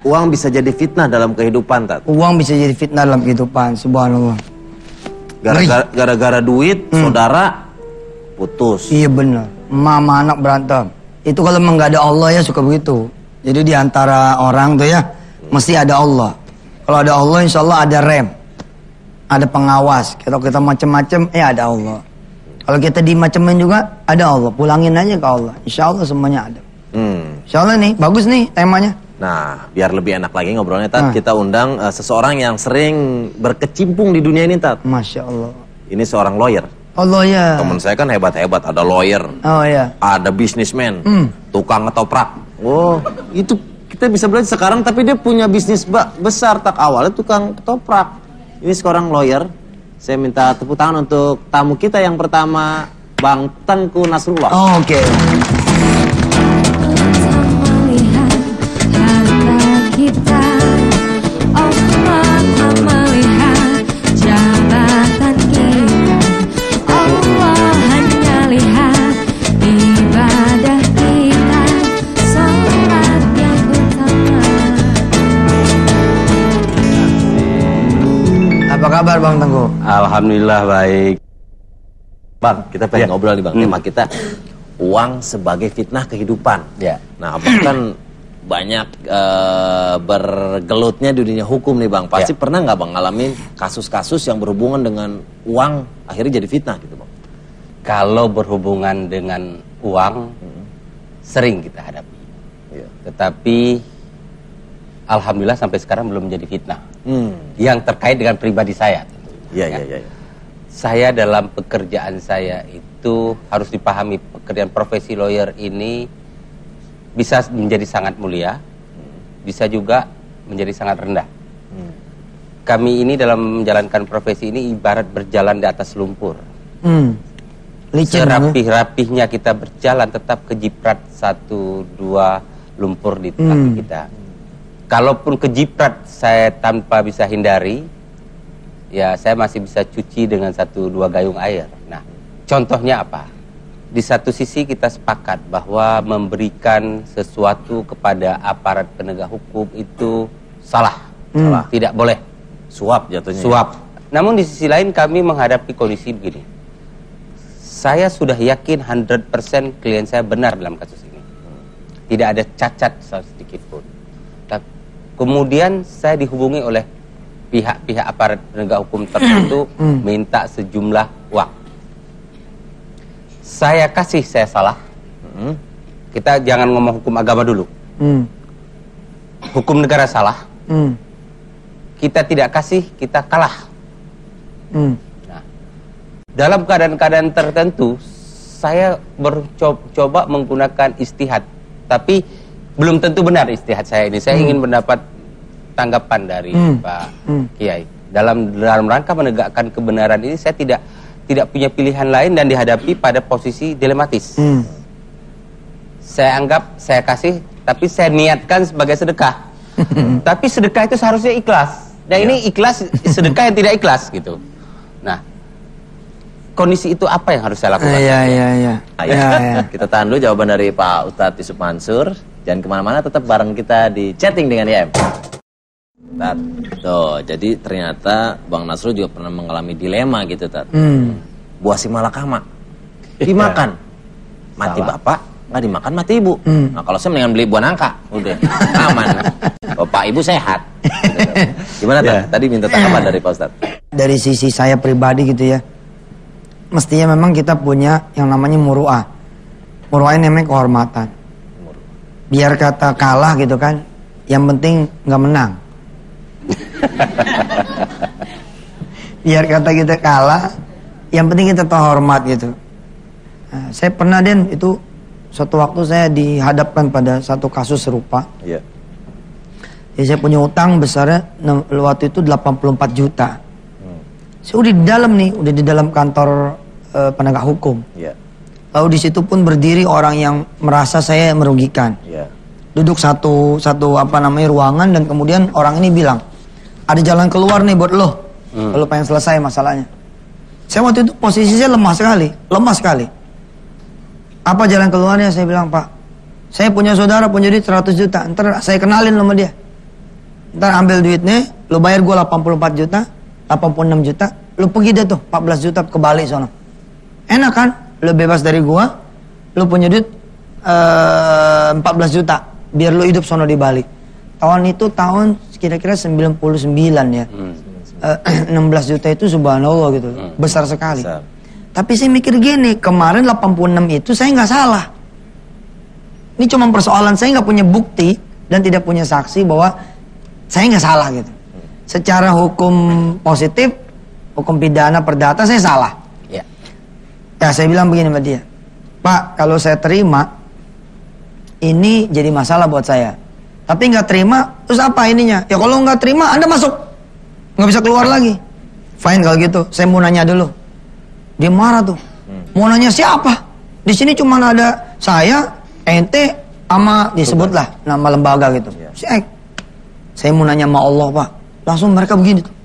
Uang bisa jadi fitnah dalam kehidupan, Tat. Uang bisa jadi fitnah dalam kehidupan, subhanallah. Gara-gara duit, saudara putus. Iya benar. Mama anak berantem. Itu kalau memang nggak ada Allah ya suka begitu. Jadi di antara orang tuh ya mesti ada Allah. Kalau ada Allah, insya Allah ada rem, ada pengawas. Kalau kita macem-macem, ada Allah. Kalau kita dimacemin juga ada Allah. Pulangin aja ke Allah. Insya Allah semuanya ada. Insya Allah nih, bagus nih temanya. Nah, biar lebih enak lagi ngobrolnya, Tat, kita undang seseorang yang sering berkecimpung di dunia ini, Tat. Masya Allah. Ini seorang lawyer. Oh, lawyer. Temen saya kan hebat-hebat, ada lawyer, ada businessman, tukang ketoprak. Oh, itu kita bisa belajar sekarang, tapi dia punya bisnis besar, tak awalnya tukang ketoprak. Ini seorang lawyer. Saya minta tepuk tangan untuk tamu kita yang pertama, Bang Tengku Nasrullah. Oh, oke. Apa kabar Bang Tengku? Alhamdulillah baik. Bang, kita pengen ngobrol nih Bang. Tema kita uang sebagai fitnah kehidupan. Nah, Abang kan banyak bergelutnya di dunia hukum nih Bang. Pasti pernah nggak Bang ngalamin kasus-kasus yang berhubungan dengan uang akhirnya jadi fitnah gitu Bang? Kalau berhubungan dengan uang sering kita hadapi. Tetapi alhamdulillah sampai sekarang belum menjadi fitnah. Yang terkait dengan pribadi saya. Iya. Saya dalam pekerjaan saya itu harus dipahami, pekerjaan profesi lawyer ini bisa menjadi sangat mulia, bisa juga menjadi sangat rendah. Kami ini dalam menjalankan profesi ini ibarat berjalan di atas lumpur. Serapih-rapihnya kita berjalan tetap kejiprat 1-2 lumpur di kaki kita. Kalaupun kejiprat saya tanpa bisa hindari, ya saya masih bisa cuci dengan 1-2 gayung air. Nah, contohnya apa? Di satu sisi kita sepakat bahwa memberikan sesuatu kepada aparat penegak hukum itu salah. Tidak boleh. Suap jatuhnya. Suap. Namun di sisi lain kami menghadapi kondisi begini. Saya sudah yakin 100% klien saya benar dalam kasus ini. Tidak ada cacat sedikit pun. Kemudian saya dihubungi oleh pihak-pihak aparat penegak hukum tertentu minta sejumlah uang. Saya kasih, saya salah. Kita jangan ngomong hukum agama dulu. Hukum negara salah. Kita tidak kasih, kita kalah. Nah, dalam keadaan-keadaan tertentu, saya coba menggunakan istihad. Tapi belum tentu benar istihad saya ini. Saya ingin mendapat tanggapan dari Pak Kiai. Dalam rangka menegakkan kebenaran ini, saya tidak punya pilihan lain dan dihadapi pada posisi dilematis. Saya anggap saya kasih, tapi saya niatkan sebagai sedekah. Tapi sedekah itu seharusnya ikhlas. Dan ini ikhlas, sedekah yang tidak ikhlas gitu. Nah, kondisi itu apa yang harus saya lakukan? Kita tahan dulu jawaban dari Pak Ustadz Yusuf Mansur. Jangan kemana-mana, tetap bareng kita di chatting dengan YM. Tat, tuh, jadi ternyata Bang Nasrul juga pernah mengalami dilema gitu, Tat. Buah si malakama dimakan, mati bapak, nggak dimakan mati ibu. Nah, kalau saya mendingan beli buah nangka, udah aman. Bapak ibu sehat. Gimana Tat? Tadi minta tanggapan dari Pak Ustadz. Dari sisi saya pribadi gitu ya, mestinya memang kita punya yang namanya muru'ah. Muru'ah ini namanya kehormatan. Biar kata kalah gitu kan, yang penting nggak menang. Biar kata kita kalah, yang penting kita terhormat gitu. Nah, saya pernah itu suatu waktu saya dihadapkan pada satu kasus serupa. Jadi saya punya utang besarnya waktu itu 84 juta. Saya udah di dalam nih, udah di dalam kantor penegak hukum. Lalu di situ pun berdiri orang yang merasa saya merugikan. Duduk satu ruangan dan kemudian orang ini bilang, ada jalan keluar nih buat lo. Kalau pengen selesai masalahnya. Saya waktu itu posisi saya lemah sekali. Apa jalan keluarnya? Saya bilang, Pak, saya punya saudara punya duit 100 juta. Ntar saya kenalin sama dia. Ntar ambil duitnya, lu bayar gue 84 juta, 86 juta, lu pergi deh tuh 14 juta ke Bali sono. Enak kan? Lu bebas dari gue, lu punya duit 14 juta, biar lu hidup sono di Bali. Tahun itu tahun kira-kira 99 ya. 16 juta itu subhanallah gitu, besar sekali. Tapi saya mikir gini, kemarin 86 itu saya nggak salah. Ini cuma persoalan saya nggak punya bukti dan tidak punya saksi bahwa saya nggak salah gitu. Secara hukum positif, hukum pidana perdata saya salah. Ya, saya bilang begini sama dia, Pak, kalau saya terima, ini jadi masalah buat saya. Tapi nggak terima, terus apa ininya? Ya kalau nggak terima, Anda masuk, nggak bisa keluar lagi. Fine kalau gitu, saya mau nanya dulu. Dia marah tuh. Mau nanya siapa? Di sini cuma ada saya, ente, sama disebutlah nama lembaga gitu. Saya mau nanya sama Allah, Pak. Langsung mereka begini tuh.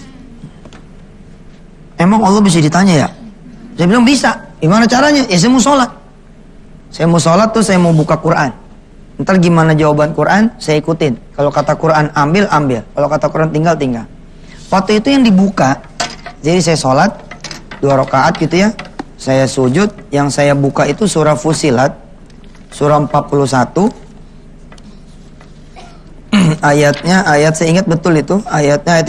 Emang Allah bisa ditanya ya? Saya bilang bisa. Gimana caranya? Ya saya mau sholat. Saya mau sholat tuh saya mau buka Quran. Ntar gimana jawaban Quran, saya ikutin. Kalau kata Quran ambil, ambil. Kalau kata Quran tinggal, tinggal. Waktu itu yang dibuka, jadi saya sholat 2 rakaat gitu ya. Saya sujud, yang saya buka itu surah Fusilat, surah 41. Ayatnya, saya ingat betul itu, ayatnya ayat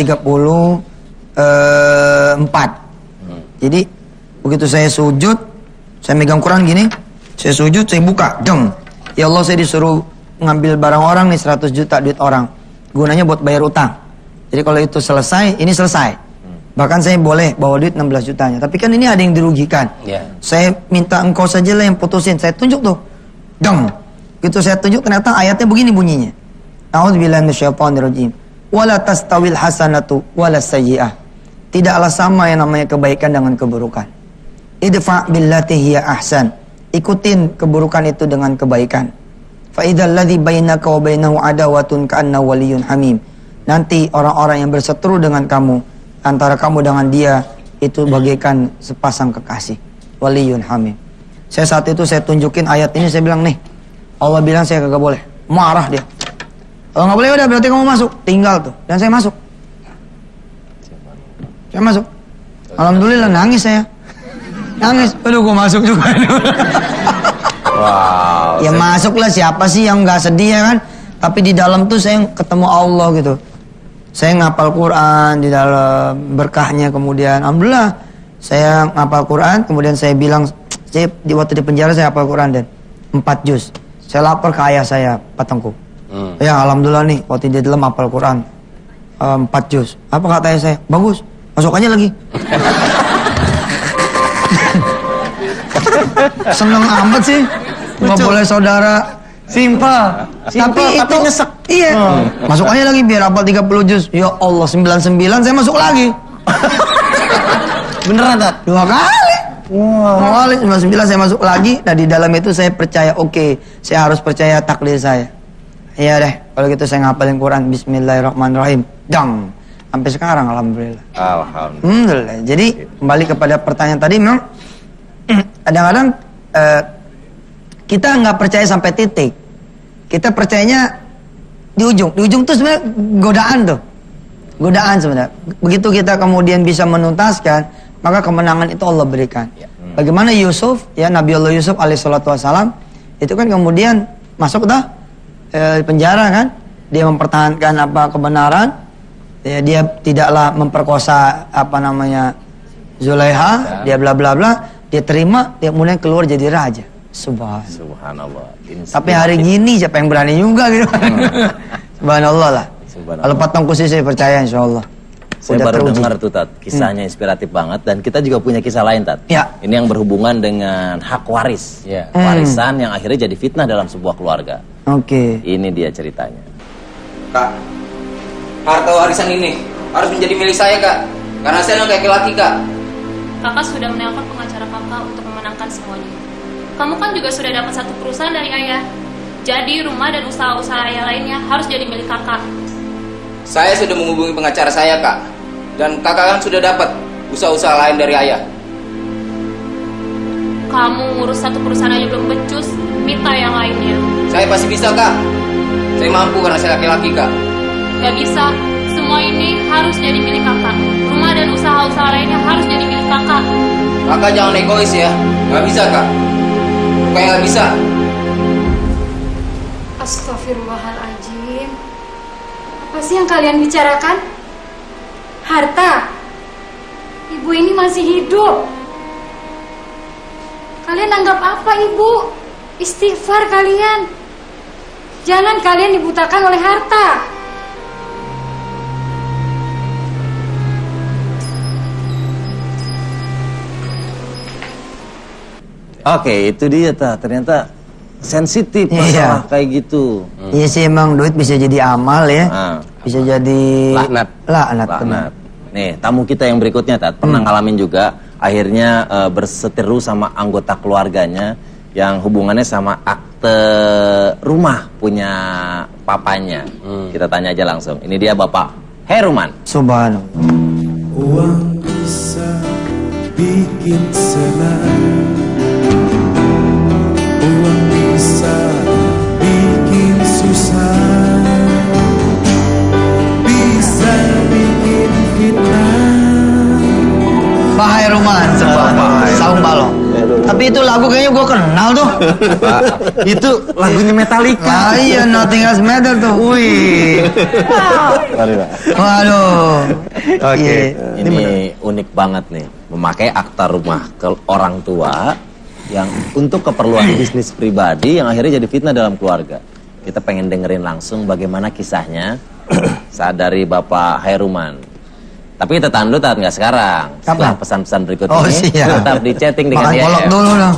34. Jadi begitu saya sujud, saya megang Quran gini, saya sujud, saya buka, deng. Ya Allah, saya disuruh ngambil barang orang nih 100 juta duit orang. Gunanya buat bayar utang. Jadi kalau itu selesai, ini selesai. Bahkan saya boleh bawa duit 16 jutanya. Tapi kan ini ada yang dirugikan. Saya minta engkau sajalah yang putusin. Saya tunjuk tuh. Deng. Gitu saya tunjuk, ternyata ayatnya begini bunyinya. A'udzubillahi minasyaitonirrajim. Wala tastawil hasanatu wala sayyi'ah. Tidaklah sama yang namanya kebaikan dengan keburukan. Idfa' billati hiya ahsan. Ikutin keburukan itu dengan kebaikan. Fa idzal ladzi bainaka wa bainahu adawatun ka'anna waliyyun hamim. Nanti orang-orang yang berseteru dengan kamu, antara kamu dengan dia, itu bagaikan sepasang kekasih. Waliyyun hamim. Saya saat itu saya tunjukin ayat ini, saya bilang nih, Allah bilang saya kagak boleh. Marah dia. Kalau nggak boleh udah berarti kamu masuk. Tinggal tuh. Dan saya masuk. Saya masuk. Alhamdulillah nangis saya. Nangis. Aduh gue masuk juga. Wow. Ya masuklah, siapa sih yang nggak sedih ya kan? Tapi di dalam tuh saya ketemu Allah gitu. Saya ngapal Quran di dalam berkahnya, kemudian alhamdulillah saya ngapal Quran, kemudian saya bilang, saya di waktu di penjara saya hafal Quran dan 4 juz. Saya lapor ke ayah saya, Pak Tengku. Ya alhamdulillah nih waktu di dalam hafal Quran 4 juz. Apa kata ayah saya? Bagus, masuk aja lagi. Seneng amat sih. Nggak boleh saudara. Simpel. Tapi itu nyesek. Iya. Masuk aja lagi biar hafal 30 juz. Ya Allah, 99 saya masuk lagi. Beneran, Tat? 2 kali. Wow. 99 saya masuk lagi. Nah di dalam itu saya percaya, oke, saya harus percaya takdir saya. Iya deh, kalau gitu saya ngapalin Quran. Bismillahirrahmanirrahim. Dang. Sampai sekarang alhamdulillah. Alhamdulillah. Jadi kembali kepada pertanyaan tadi, memang kadang-kadang kita nggak percaya sampai titik. Kita percayanya di ujung. Di ujung tuh sebenarnya godaan tuh. Godaan sebenarnya. Begitu kita kemudian bisa menuntaskan, maka kemenangan itu Allah berikan. Bagaimana Yusuf, ya Nabi Allah Yusuf alaihissalatu wassalam, itu kan kemudian masuk dah penjara kan. Dia mempertahankan apa kebenaran. Ya, dia tidaklah memperkosa apa namanya Zulaiha, dia bla bla bla. Dia terima, dia mulai keluar jadi raja. Subhanallah. Tapi hari gini siapa yang berani juga gitu. Subhanallah lah. Kalau Pak Tengku sih saya percaya insya Allah. Saya baru dengar tuh Tat, kisahnya inspiratif banget, dan kita juga punya kisah lain Tat. Ya. Ini yang berhubungan dengan hak waris. Warisan yang akhirnya jadi fitnah dalam sebuah keluarga. Oke. Ini dia ceritanya. Kak, harta warisan ini harus menjadi milik saya Kak, karena saya anak laki-laki Kak. Kakak sudah menelpon pengacara kakak untuk memenangkan semuanya. Kamu kan juga sudah dapat satu perusahaan dari ayah. Jadi rumah dan usaha-usaha ayah lainnya harus jadi milik kakak. Saya sudah menghubungi pengacara saya Kak, dan kakak kan sudah dapat usaha-usaha lain dari ayah. Kamu ngurus satu perusahaan aja belum becus, minta yang lainnya. Saya pasti bisa Kak. Saya mampu karena saya laki-laki Kak. Gak bisa. Semua ini harus jadi milik kakak. Rumah dan usaha-usaha lainnya harus jadi milik kakak. Kakak jangan egois ya. Gak bisa kak. Kayak gak bisa. Astagfirullahaladzim. Apa sih yang kalian bicarakan? Harta. Ibu ini masih hidup. Kalian anggap apa ibu? Istighfar kalian. Jangan kalian dibutakan oleh harta. Oke, itu dia ternyata sensitif masalah kayak gitu. Iya sih, emang duit bisa jadi amal ya. Bisa jadi laknat. Nih, tamu kita yang berikutnya pernah ngalamin juga akhirnya berseteru sama anggota keluarganya yang hubungannya sama akte rumah punya papanya. Kita tanya aja langsung. Ini dia Bapak Heruman. Subhanallah. Uang bisa bikin senang, uang bisa bikin susah, bisa bikin fitnah. Pak Heruman, Saung Balong. Tapi itu lagu kayaknya gue kenal tuh. Itu lagunya Metallica. Iya, Nothing Else Matters tuh. Wih. Waduh. Oke. Ini unik banget nih. Memakai akta rumah ke orang tua yang untuk keperluan bisnis pribadi yang akhirnya jadi fitnah dalam keluarga. Kita pengen dengerin langsung bagaimana kisahnya saat dari Bapak Heruman. Tapi kita tahan dulu, nggak sekarang. Setelah pesan-pesan berikut ini, tetap di chatting dengan YM. Makan dulu dong.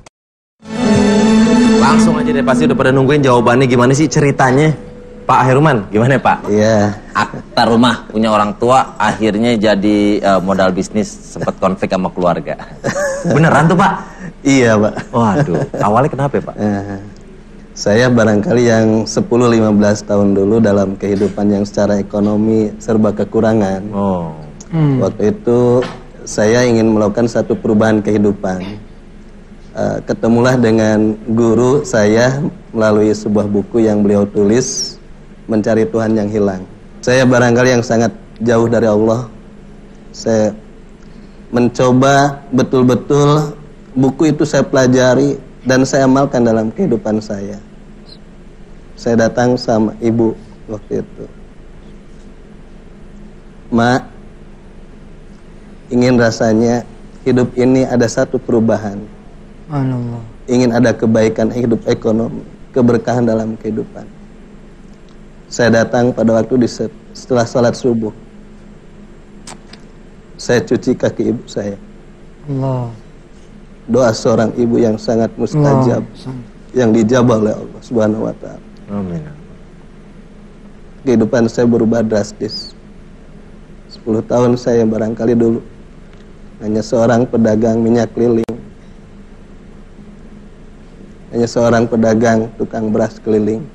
Langsung aja deh, pasti udah pada nungguin jawabannya. Gimana sih ceritanya, Pak Heruman? Gimana Pak? Iya. Akta rumah punya orang tua, akhirnya jadi modal bisnis, sempat konflik sama keluarga. Beneran tuh Pak? Iya Pak. Waduh, awalnya kenapa Pak? Saya barangkali yang 10-15 tahun dulu dalam kehidupan yang secara ekonomi serba kekurangan. Waktu itu saya ingin melakukan satu perubahan kehidupan. Ketemulah dengan guru saya melalui sebuah buku yang beliau tulis, Mencari Tuhan yang Hilang. Saya barangkali yang sangat jauh dari Allah. Saya mencoba betul-betul buku itu saya pelajari dan saya amalkan dalam kehidupan saya. Saya datang sama ibu waktu itu. Mak, ingin rasanya hidup ini ada satu perubahan. Ingin ada kebaikan hidup ekonomi, keberkahan dalam kehidupan. Saya datang pada waktu setelah salat subuh. Saya cuci kaki ibu saya. Doa seorang ibu yang sangat mustajab, yang dijabah oleh Allah Subhanahu wa Ta'ala. Amin. Kehidupan saya berubah drastis. 10 tahun saya barangkali dulu hanya seorang pedagang minyak keliling, hanya seorang pedagang tukang beras keliling.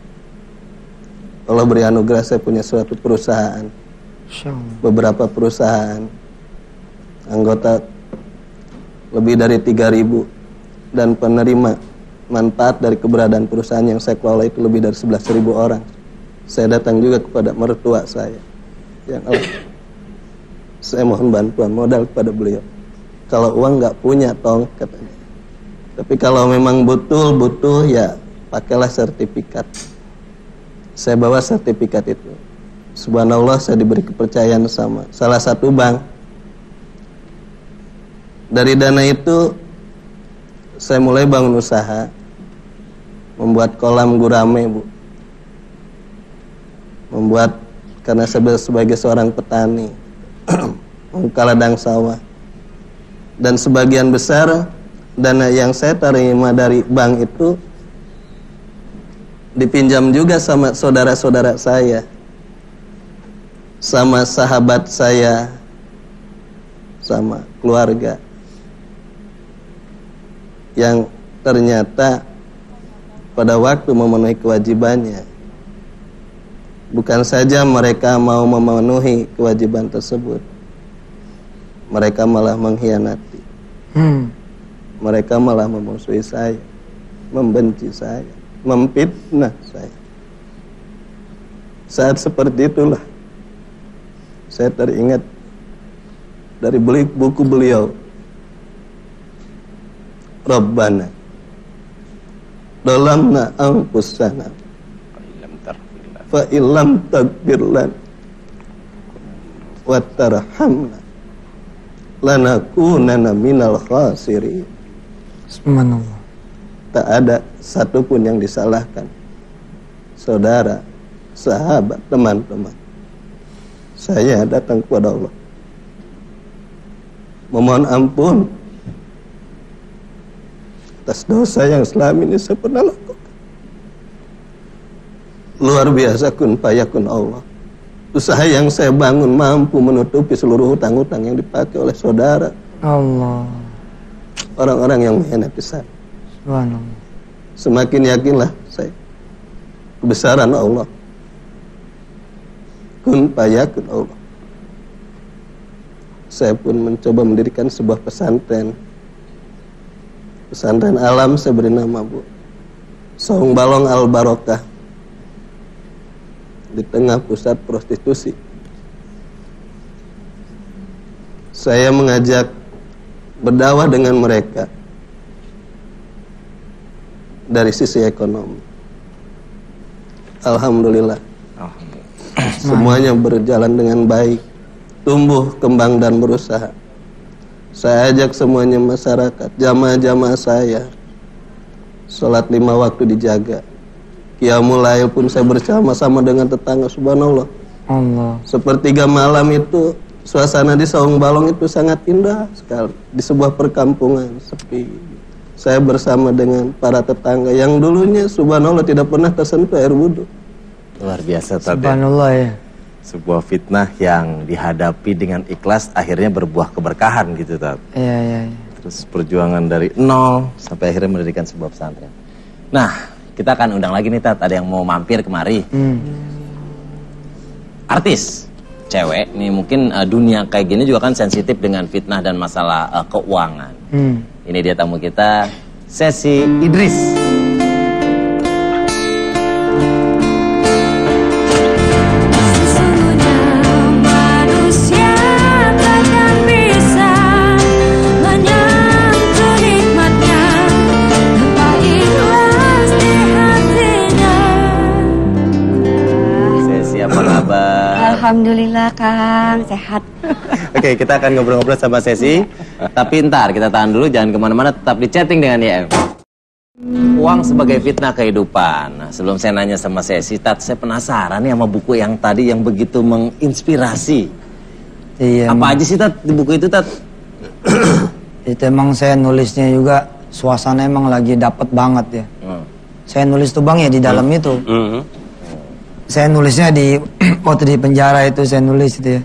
Allah beri anugerah saya punya suatu perusahaan, beberapa perusahaan, anggota lebih dari 3.000 dan penerima manfaat dari keberadaan perusahaan yang saya kelola itu lebih dari 11.000 orang. Saya datang juga kepada mertua saya yang saya mohon bantuan modal kepada beliau. Kalau uang nggak punya tong katanya, tapi kalau memang butuh ya pakailah sertifikat. Saya bawa sertifikat itu. Subhanallah, saya diberi kepercayaan sama salah satu bank. Dari dana itu saya mulai bangun usaha, membuat kolam gurame, Bu. Membuat, karena saya sebagai seorang petani, membuka ladang sawah. Dan sebagian besar dana yang saya terima dari bank itu dipinjam juga sama saudara-saudara saya, sama sahabat saya, sama keluarga. Yang ternyata pada waktu memenuhi kewajibannya, bukan saja mereka mau memenuhi kewajiban tersebut, mereka malah mengkhianati. Mereka malah memusuhi saya, membenci saya, memfitnah saya. Saat seperti itulah saya teringat dari buku beliau, Rabbana dalamna anfusana fa illam taghfir lana wa tarhamna lanakunanna minal khasirin. Subhanallah. Tak ada satupun yang disalahkan, saudara, sahabat, teman-teman. Saya datang kepada Allah memohon ampun atas dosa yang selama ini saya pernah lakukan. Luar biasa kun fayakun Allah. Usaha yang saya bangun mampu menutupi seluruh hutang-hutang yang dipakai oleh saudara, Allah, orang-orang yang mengkhianati saya. Subhanallah. Semakin yakinlah saya kebesaran Allah. Kun fayakun Allah. Saya pun mencoba mendirikan sebuah pesantren. Pesantren alam, saya beri nama Saung Balong Al Barokah, di tengah pusat prostitusi. Saya mengajak berdakwah dengan mereka dari sisi ekonomi. Alhamdulillah, semuanya berjalan dengan baik, tumbuh, kembang, dan berusaha. Saya ajak semuanya masyarakat, jamaah-jamaah saya, sholat 5 waktu dijaga. Qiyamul Lail pun saya bersama-sama dengan tetangga. Subhanallah, Allah. Sepertiga malam itu suasana di Saung Balong itu sangat indah sekali. Di sebuah perkampungan sepi, saya bersama dengan para tetangga yang dulunya subhanallah tidak pernah tersentuh air wudhu. Luar biasa Tat. Subhanallah ya. Sebuah fitnah yang dihadapi dengan ikhlas akhirnya berbuah keberkahan gitu Tat. Iya. Terus perjuangan dari nol sampai akhirnya mendirikan sebuah pesantren. Nah, kita akan undang lagi nih Tat, ada yang mau mampir kemari. Artis cewek nih, mungkin dunia kayak gini juga kan sensitif dengan fitnah dan masalah keuangan. Ini dia tamu kita, Sesi Idris. Alhamdulillah Kang, sehat. Oke, kita akan ngobrol-ngobrol sama Sesi. Tapi ntar kita tahan dulu, jangan kemana-mana, tetap di chatting dengan YM. Uang sebagai fitnah kehidupan. Nah, sebelum saya nanya sama Sesi, Tat, saya penasaran nih sama buku yang tadi yang begitu menginspirasi. Iya. Apa aja sih Tat di buku itu Tat? Itu emang saya nulisnya juga suasana emang lagi dapet banget ya. Saya nulis tuh Bang ya di dalam itu. Saya nulisnya di waktu di penjara itu saya nulis itu ya.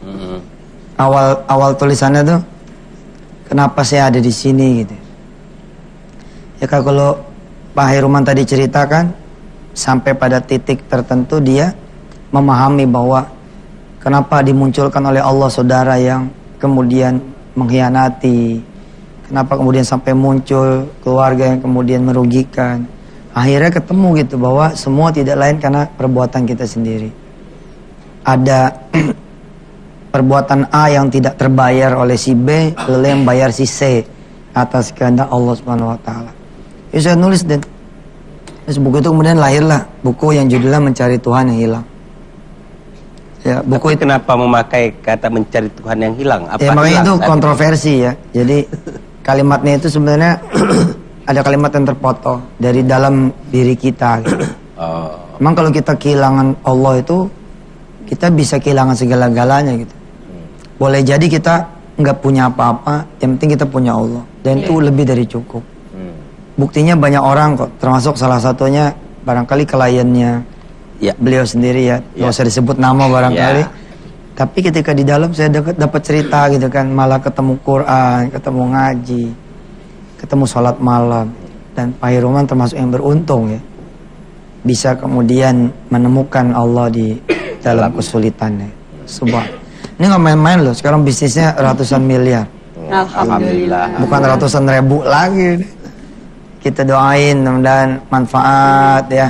Awal tulisannya tuh kenapa saya ada di sini gitu. Ya kalau Pak Hairuman tadi ceritakan sampai pada titik tertentu dia memahami bahwa kenapa dimunculkan oleh Allah saudara yang kemudian mengkhianati, kenapa kemudian sampai muncul keluarga yang kemudian merugikan. Akhirnya ketemu gitu bahwa semua tidak lain karena perbuatan kita sendiri. Ada perbuatan A yang tidak terbayar oleh si B, lalu yang bayar si C atas kehendak Allah Subhanahu wa taala. Ya saya nulis dan terus buku itu kemudian lahirlah buku yang judulnya Mencari Tuhan yang Hilang. Ya, buku itu kenapa memakai kata mencari Tuhan yang hilang? Apa ya makanya itu kontroversi itu? Ya. Jadi kalimatnya itu sebenarnya ada kalimat yang terpotong dari dalam diri kita gitu. Emang kalau kita kehilangan Allah itu kita bisa kehilangan segala-galanya gitu. Boleh jadi kita nggak punya apa-apa, yang penting kita punya Allah dan itu lebih dari cukup. Buktinya banyak orang kok, termasuk salah satunya barangkali kliennya beliau sendiri ya, nggak usah disebut nama barangkali. Tapi ketika di dalam saya dapat cerita gitu kan, malah ketemu Quran, ketemu ngaji, ketemu sholat malam, dan Pak Hairuman termasuk yang beruntung ya, bisa kemudian menemukan Allah di dalam kesulitannya. Ini nggak main-main loh, sekarang bisnisnya ratusan miliar. Alhamdulillah. Bukan ratusan ribu lagi. Kita doain mudah-mudahan manfaat ya.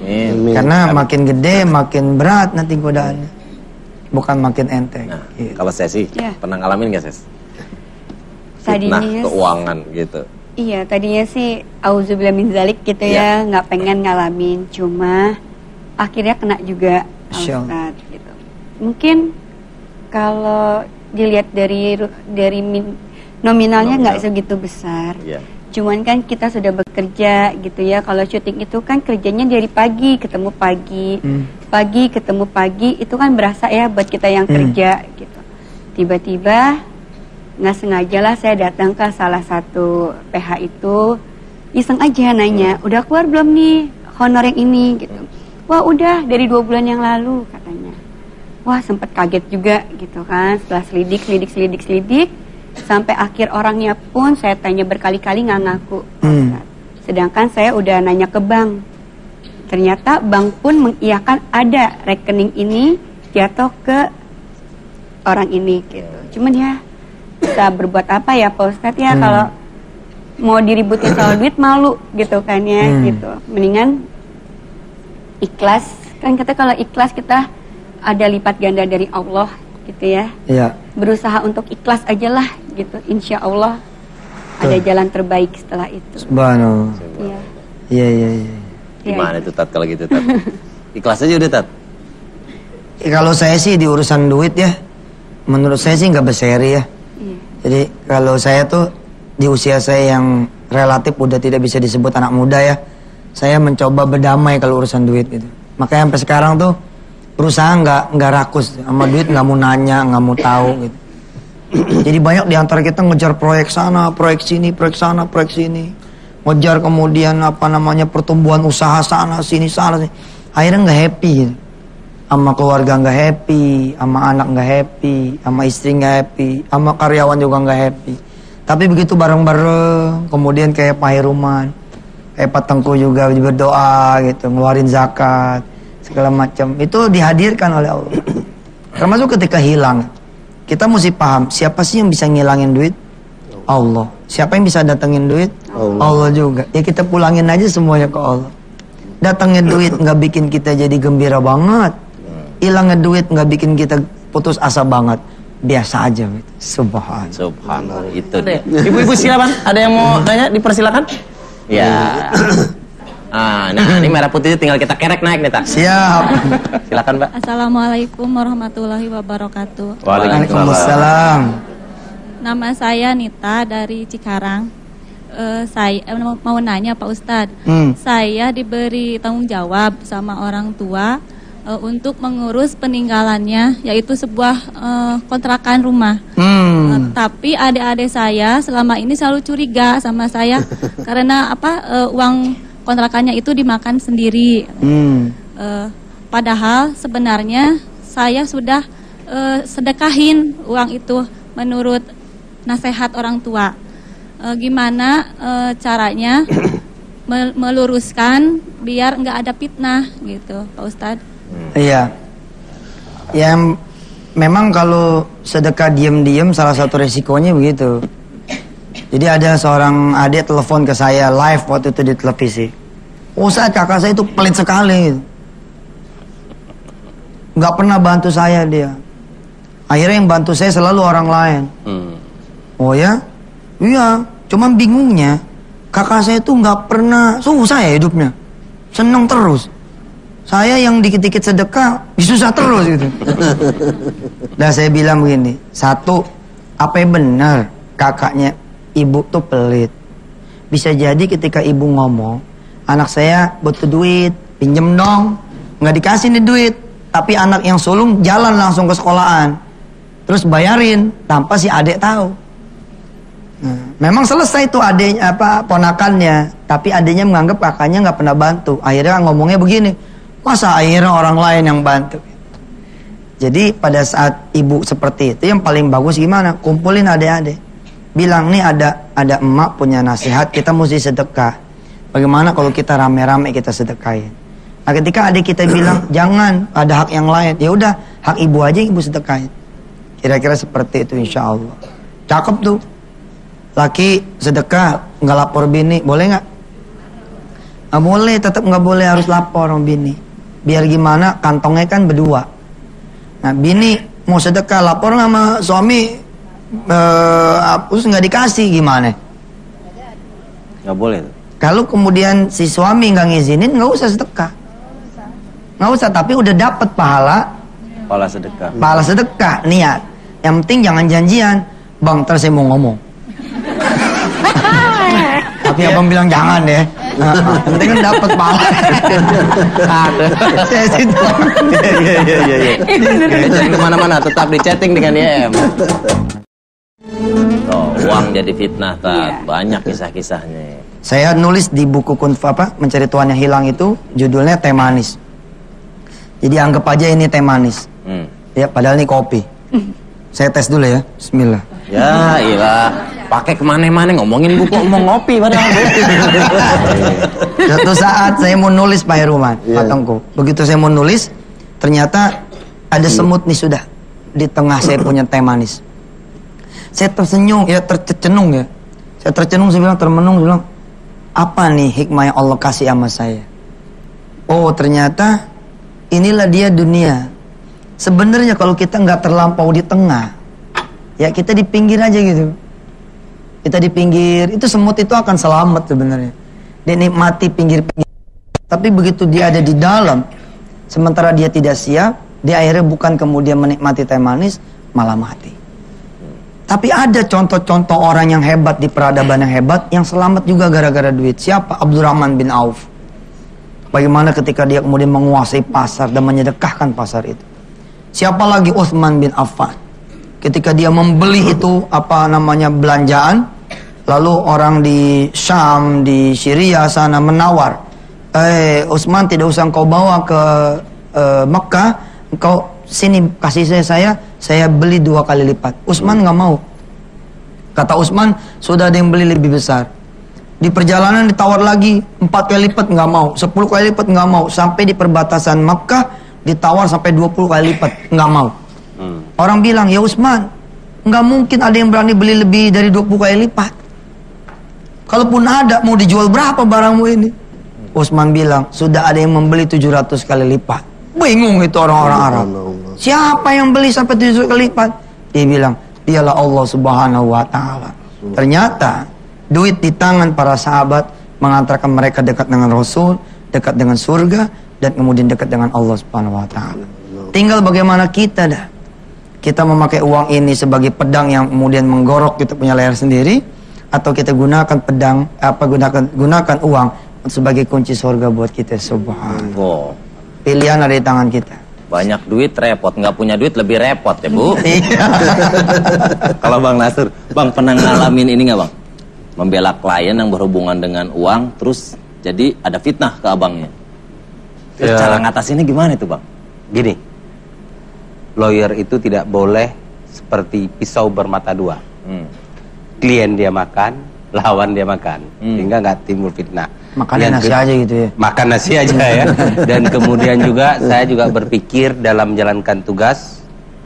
Karena makin gede, makin berat nanti godaannya. Bukan makin enteng. Nah, kalau saya sih pernah ngalamin nggak, Ses? Fitnah keuangan gitu. Iya, tadinya sih auzubillah min zalik gitu ya, nggak pengen ngalamin, cuma akhirnya kena juga, Ustaz, gitu. Mungkin kalau dilihat dari nominalnya nggak segitu besar, cuman kan kita sudah bekerja gitu ya. Kalau syuting itu kan kerjanya dari pagi ketemu pagi, pagi ketemu pagi, itu kan berasa ya buat kita yang kerja gitu. Tiba-tiba nggak sengaja lah saya datang ke salah satu PH itu, iseng aja nanya, udah keluar belum nih honor yang ini gitu. Wah udah dari 2 bulan yang lalu katanya. Wah sempet kaget juga gitu kan, setelah selidik sampai akhir orangnya pun saya tanya berkali-kali nggak ngaku. Sedangkan saya udah nanya ke bank, ternyata bank pun mengiyakan ada rekening ini jatuh ke orang ini gitu. Cuman ya bisa berbuat apa ya Pak Ustadz ya, kalau mau diributin soal duit malu gitu kan ya gitu. Mendingan ikhlas, kan kata kalau ikhlas kita ada lipat ganda dari Allah gitu ya. Berusaha untuk ikhlas aja lah gitu, insya Allah ada jalan terbaik setelah itu. Subhanallah. Iya. Gimana itu Tat kalau gitu Tat? Ikhlas aja udah Tat? Kalau saya sih di urusan duit ya, menurut saya sih nggak berseri ya. Jadi kalau saya tuh di usia saya yang relatif udah tidak bisa disebut anak muda ya, saya mencoba berdamai kalau urusan duit gitu. Makanya sampai sekarang tuh berusaha nggak rakus sama duit, nggak mau nanya, nggak mau tahu gitu. Jadi banyak di antara kita ngejar proyek sana, proyek sini, proyek sana, proyek sini, ngejar kemudian pertumbuhan usaha sana sini. Akhirnya nggak happy gitu. Sama keluarga nggak happy, sama anak nggak happy, sama istri nggak happy, sama karyawan juga nggak happy. Tapi begitu bareng-bareng, kemudian kayak Pak Heruman, kayak Pak Tengku juga berdoa gitu, ngeluarin zakat, segala macam. Itu dihadirkan oleh Allah. Termasuk ketika hilang, kita mesti paham siapa sih yang bisa ngilangin duit? Allah. Siapa yang bisa datengin duit? Allah juga. Ya kita pulangin aja semuanya ke Allah. Datangnya duit nggak bikin kita jadi gembira banget. Hilangnya duit nggak bikin kita putus asa banget. Biasa aja gitu. Subhanallah. Itu deh. Ibu-ibu silakan. Ada yang mau tanya? Dipersilakan. Ya. Nah ini merah putih tinggal kita kerek naik nih Tak. Siap. Silakan Mbak. Assalamualaikum warahmatullahi wabarakatuh. Waalaikumsalam. Nama saya Nita dari Cikarang. Saya mau nanya Pak Ustadz. Saya diberi tanggung jawab sama orang tua untuk mengurus peninggalannya, yaitu sebuah kontrakan rumah. Tapi adik-adik saya selama ini selalu curiga sama saya karena uang kontrakannya itu dimakan sendiri. Padahal sebenarnya saya sudah sedekahin uang itu menurut nasihat orang tua. Gimana caranya meluruskan biar nggak ada fitnah gitu, Pak Ustadz? Iya. Ya memang kalau sedekah diam-diam salah satu resikonya begitu. Jadi ada seorang adik telepon ke saya live waktu itu di televisi. Ustadz, kakak saya itu pelit sekali. Nggak pernah bantu saya dia. Akhirnya yang bantu saya selalu orang lain. Oh ya? Iya. Cuman bingungnya kakak saya itu nggak pernah susah ya hidupnya. Seneng terus. Saya yang dikit-dikit sedekah susah terus gitu. Dan saya bilang begini, satu, apa yang benar kakaknya ibu tuh pelit? Bisa jadi ketika ibu ngomong, anak saya butuh duit, pinjem dong, nggak dikasih nih duit, tapi anak yang sulung jalan langsung ke sekolahan, terus bayarin tanpa si adik tahu. Nah, memang selesai tuh adiknya ponakannya, tapi adiknya menganggap kakaknya nggak pernah bantu. Akhirnya ngomongnya begini, masa akhirnya orang lain yang bantu. Jadi pada saat ibu seperti itu yang paling bagus gimana? Kumpulin adik-adik, bilang nih ada emak punya nasihat, kita mesti sedekah. Bagaimana kalau kita rame-rame kita sedekahin? Nah ketika adik kita bilang jangan, ada hak yang lain, ya udah hak ibu aja yang ibu sedekahin. Kira-kira seperti itu insya Allah. Cakep tuh. Laki sedekah nggak lapor bini, boleh nggak? Nggak boleh, tetap nggak boleh, harus lapor sama bini. Biar gimana, kantongnya kan berdua. Nah, bini mau sedekah, lapor sama suami, terus nggak dikasih gimana? Nggak boleh. Kalau kemudian si suami nggak ngizinin, nggak usah sedekah. Nggak usah, tapi udah dapat pahala. Pahala sedekah. Pahala sedekah, niat. Yang penting jangan janjian, bang, ntar saya mau ngomong. Tapi abang bilang jangan ya. Penting kan dapat pahala. Saya situ. Iya. Jangan kemana-mana, tetap di chatting dengan YM. Oh, uang jadi fitnah, Tat. Banyak kisah-kisahnya. Saya nulis di buku Mencari Tuhan yang Hilang itu, judulnya Teh Manis. Jadi anggap aja ini teh manis. Ya, padahal ini kopi. Saya tes dulu ya. Bismillah. Ya, iyalah. Pakai kemana-mana ngomongin buku, ngomong ngopi padahal. Suatu saat saya mau nulis Pak Heruman, Pak Tengku. Begitu saya mau nulis, ternyata ada semut nih sudah di tengah saya punya teh manis. Saya tersenyum, ya tercenung ya. Saya tercenung, saya bilang, termenung, saya bilang, apa nih hikmah yang Allah kasih sama saya? Oh, ternyata inilah dia dunia. Sebenarnya kalau kita nggak terlampau di tengah, ya kita di pinggir aja gitu. Kita di pinggir, itu semut itu akan selamat sebenarnya. Dia nikmati pinggir-pinggir. Tapi begitu dia ada di dalam, sementara dia tidak siap, dia akhirnya bukan kemudian menikmati teh manis, malah mati. Tapi ada contoh-contoh orang yang hebat di peradaban yang hebat, yang selamat juga gara-gara duit. Siapa? Abdurrahman bin Auf. Bagaimana ketika dia kemudian menguasai pasar dan menyedekahkan pasar itu. Siapa lagi? Utsman bin Affan. Ketika dia membeli itu belanjaan, lalu orang di Syam, di Syria sana menawar, Utsman, tidak usah engkau bawa ke Mekah, engkau sini kasih saya beli 2 kali lipat. Utsman nggak mau. Kata Utsman, sudah ada yang beli lebih besar. Di perjalanan ditawar lagi 4 kali lipat, nggak mau. 10 kali lipat, nggak mau. Sampai di perbatasan Mekah ditawar sampai 20 kali lipat, nggak mau. Orang bilang, ya Utsman, nggak mungkin ada yang berani beli lebih dari 20 kali lipat. Kalaupun ada, mau dijual berapa barangmu ini? Utsman bilang, sudah ada yang membeli 700 kali lipat. Bingung itu orang-orang Arab. Siapa yang beli sampai 700 kali lipat? Dia bilang, dialah Allah Subhanahu wa Ta'ala. Ternyata duit di tangan para sahabat mengantarkan mereka dekat dengan Rasul, dekat dengan surga, dan kemudian dekat dengan Allah Subhanahu wa Ta'ala. Tinggal bagaimana kita dah. Kita memakai uang ini sebagai pedang yang kemudian menggorok kita punya leher sendiri, atau kita gunakan gunakan uang sebagai kunci surga buat kita. Subhanallah. Pilihan ada di tangan kita. Banyak duit repot, nggak punya duit lebih repot ya Bu. Iya. Kalau Bang Nasr, Bang pernah ngalamin ini nggak Bang? Membela klien yang berhubungan dengan uang, terus jadi ada fitnah ke abangnya. Terus cara ngatasinnya gimana itu Bang? Gini, lawyer itu tidak boleh seperti pisau bermata dua. Klien dia makan, lawan dia makan, sehingga nggak timbul fitnah. Makan nasi aja gitu ya. Makan nasi aja ya. Dan kemudian juga saya juga berpikir dalam menjalankan tugas,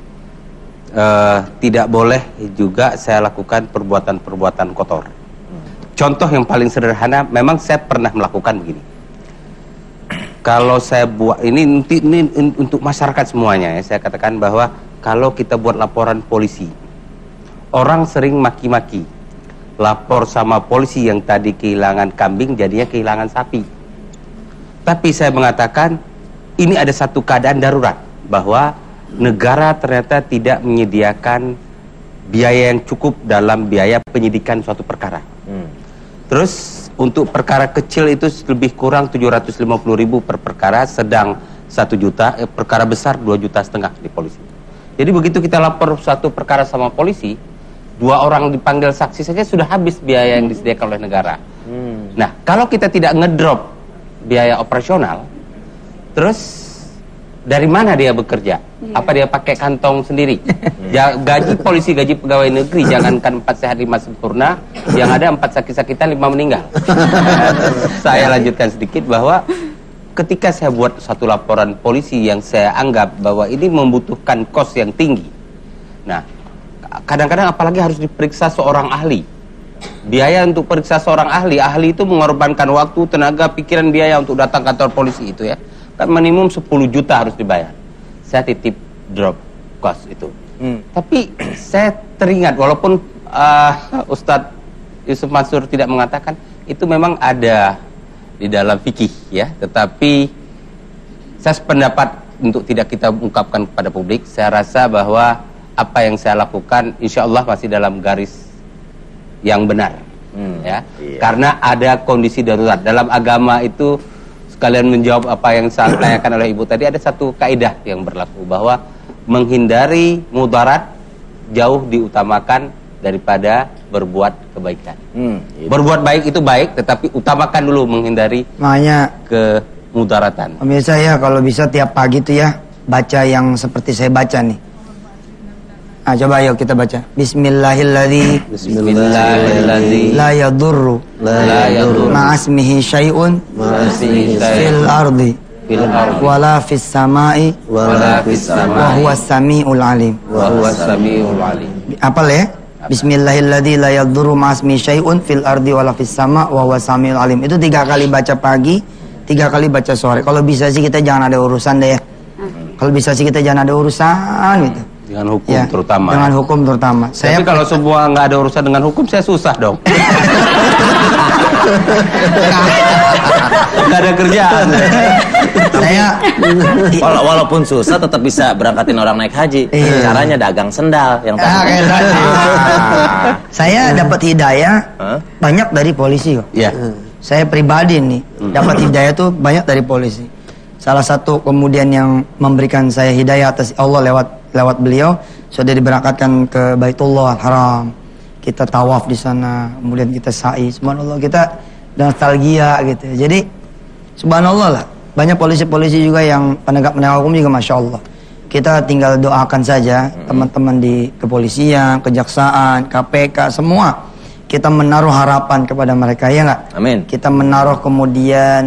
tidak boleh juga saya lakukan perbuatan-perbuatan kotor. Contoh yang paling sederhana, memang saya pernah melakukan begini. Kalau saya buat ini untuk masyarakat semuanya ya, saya katakan bahwa kalau kita buat laporan polisi, orang sering maki-maki, lapor sama polisi yang tadi kehilangan kambing jadinya kehilangan sapi. Tapi saya mengatakan ini ada satu keadaan darurat, bahwa negara ternyata tidak menyediakan biaya yang cukup dalam biaya penyidikan suatu perkara. Terus untuk perkara kecil itu lebih kurang 750.000 per perkara, sedang 1 juta, perkara besar 2,5 juta di polisi. Jadi begitu kita lapor suatu perkara sama polisi, 2 orang dipanggil saksi saja sudah habis biaya yang disediakan oleh negara. Nah, kalau kita tidak ngedrop biaya operasional, terus dari mana dia bekerja? Apa dia pakai kantong sendiri? Gaji polisi, gaji pegawai negeri, jangankan 4 sehat 5 sempurna, yang ada 4 sakit-sakitan 5 meninggal. Saya lanjutkan sedikit bahwa ketika saya buat satu laporan polisi yang saya anggap bahwa ini membutuhkan kos yang tinggi. Nah, kadang-kadang apalagi harus diperiksa seorang ahli. biaya untuk periksa seorang ahli itu mengorbankan waktu, tenaga, pikiran, biaya untuk datang kantor polisi itu ya. Kan minimum 10 juta harus dibayar. Saya titip drop cost itu. Tapi saya teringat, walaupun Ustadz Yusuf Mansur tidak mengatakan, itu memang ada di dalam fikih ya, tetapi saya sependapat untuk tidak kita ungkapkan kepada publik. Saya rasa bahwa apa yang saya lakukan insya Allah masih dalam garis yang benar ya. Karena ada kondisi darurat. Dalam agama itu, sekalian menjawab apa yang saya tanyakan oleh Ibu tadi, ada satu kaidah yang berlaku bahwa menghindari mudarat jauh diutamakan daripada berbuat kebaikan. Berbuat baik itu baik, tetapi utamakan dulu menghindari kemudaratan. Pemirsa ya, kalau bisa tiap pagi tuh ya baca yang seperti saya baca nih. Nah, coba ayo kita baca. Bismillahilladzi la yadurru ma'asmihi syai'un fil ardi wala fis samai wa huwas samiul alim. Apal ya? Bismillahilladzi la yadurru ma'asmihi syai'un fil ardi wala fis sama wa huwas samiul alim. Itu 3 kali baca pagi, 3 kali baca sore. Kalau bisa sih kita jangan ada urusan deh ya. Kalau bisa sih kita jangan ada urusan gitu. Dengan hukum ya, terutama. Dengan hukum terutama. Tapi kalau semua nggak ada urusan dengan hukum, saya susah dong. Nggak ada kerjaan. Saya walaupun susah tetap bisa berangkatin orang naik haji. Caranya dagang sendal yang tadi. Saya dapat hidayah banyak dari polisi kok. Saya pribadi nih dapat hidayah tuh banyak dari polisi. Salah satu kemudian yang memberikan saya hidayah atas Allah lewat beliau, sudah diberangkatkan ke Baitullah Haram. Kita tawaf di sana, kemudian kita sa'i. Subhanallah, kita nostalgia gitu. Jadi subhanallah lah, banyak polisi-polisi juga yang penegak hukum juga masya Allah. Kita tinggal doakan saja teman-teman di kepolisian, kejaksaan, KPK semua. Kita menaruh harapan kepada mereka, ya nggak? Amin. Kita menaruh kemudian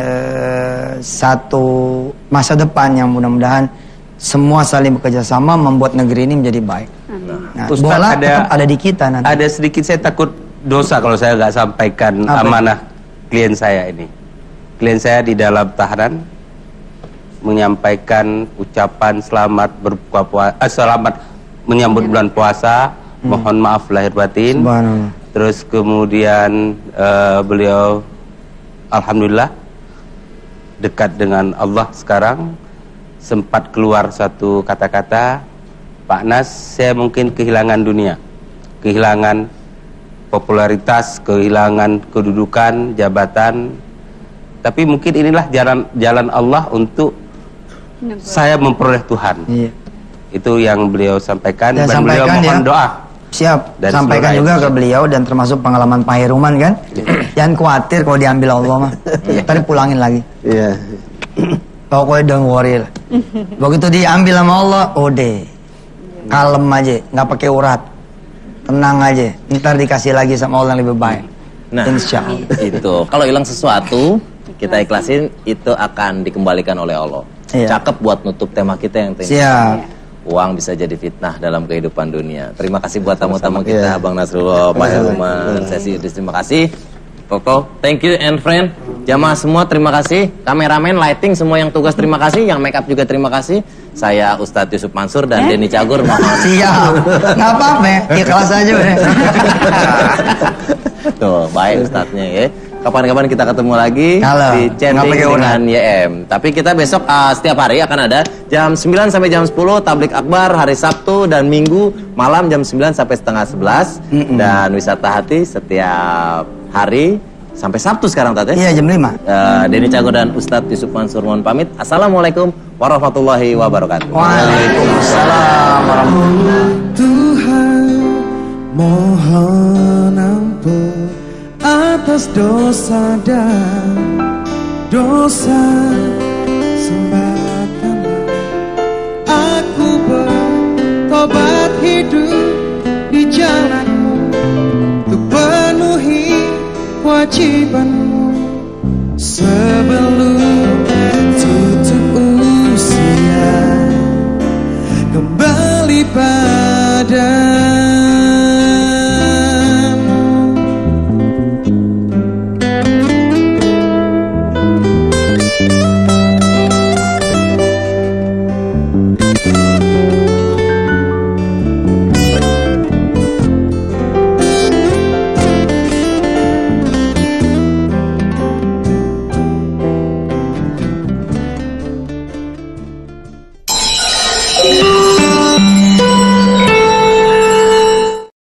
satu masa depan yang mudah-mudahan semua saling bekerja sama membuat negeri ini menjadi baik. Nah, bola tetap ada di kita nanti. Ada sedikit saya takut dosa kalau saya nggak sampaikan amanah klien saya ini. Klien saya di dalam tahanan menyampaikan ucapan selamat berbuka puasa, selamat menyambut bulan puasa, mohon maaf lahir batin. Terus kemudian beliau alhamdulillah dekat dengan Allah sekarang. Sempat keluar satu kata-kata, Pak Nas, saya mungkin kehilangan dunia, kehilangan popularitas, kehilangan kedudukan, jabatan, tapi mungkin inilah jalan Allah untuk saya memperoleh Tuhan. Itu yang beliau sampaikan, dan beliau mohon doa. Siap, sampaikan juga ke beliau, dan termasuk pengalaman Pak Heruman kan. Jangan khawatir kalau diambil Allah mah, tadi pulangin lagi. Pokoknya don't worry lah. Begitu diambil sama Allah, udah kalem aja, nggak pakai urat, tenang aja. Ntar dikasih lagi sama Allah yang lebih baik. Nah, insya Allah. Itu kalau hilang sesuatu kita ikhlasin, itu akan dikembalikan oleh Allah. Cakep buat nutup tema kita yang tadi. Siap. Uang bisa jadi fitnah dalam kehidupan dunia. Terima kasih buat tamu-tamu kita, Bang Nasrullah, Pak Heruman, Sesi Idris, terima kasih. Koko, thank you and friend. Jamaah semua terima kasih. Kameramen, lighting, semua yang tugas terima kasih. Yang make up juga terima kasih. Saya Ustadz Yusuf Mansur dan Denny Cagur. Siap. Nggak apa-apa, ikhlas aja udah. Tuh, baik Ustadznya ya. Kapan-kapan kita ketemu lagi di chatting dengan YM. Tapi kita besok setiap hari akan ada jam 9 sampai jam 10 tablik akbar, hari Sabtu dan Minggu malam jam 9 sampai setengah 11. Dan wisata hati setiap hari sampai Sabtu sekarang Tate. Iya, jam 5. Denny Cagur dan Ustadz Yusuf Mansur mohon pamit. Assalamualaikum warahmatullahi wabarakatuh. Waalaikumsalam warahmatullahi wabarakatuh. Tuhan, mohon ampun atas dosa dan dosa sembarangan. Aku bertobat hidup di jalanmu untuk penuhi kewajibanmu sebelum tutup usia kembali pada